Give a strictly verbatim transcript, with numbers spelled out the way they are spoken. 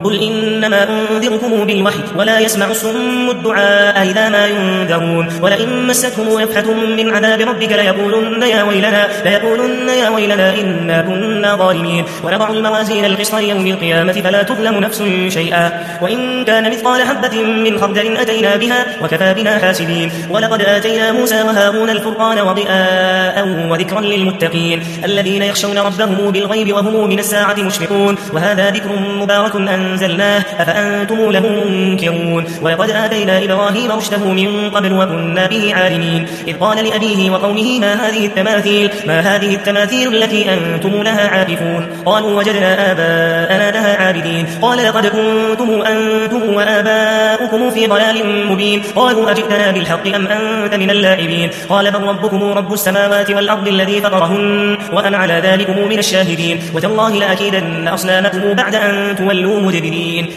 قل إنما أنذركم بالوحي ولا يسمع الصم الدعاء إذا ما ينذرون ولئن مستهم نفحة من عذاب ربك ليقولن يا ويلنا, ليقولن يا ويلنا إنا كنا ظالمين ونضع الموازين القسط يوم القيامة فلا تظلم نفس شيئا وإن كان مثقال حبة من خردل أتينا بها وكفى بنا حاسبين ولقد آتينا موسى وهارون الفرقان وضياء وذكرا للمتقين الذين يخشون ربهم بالغيب وهم من الساعة مشفقون وهذا ذكر مبارك أنزلناه أفأنتم له منكرون ولقد آتينا إبراهيم رشده من قبل وكنا به عالمين إذ قال لأبيه وقومه ما هذه التماثيل ما هذه التماثيل التي أنتم لها عاكفون قالوا وجدنا آباءنا لها عابدين قال لقد كنتم أنتم وآباؤكم في ضلال مبين قالوا أجئتنا بالحق أم أنت من اللاعبين قال بل ربكم رب السماوات والأرض الذي فطرهن وأنا على ذلكم من الشاهدين وتالله لأكيدن أصنامكم بعد أن تولوا مدبرين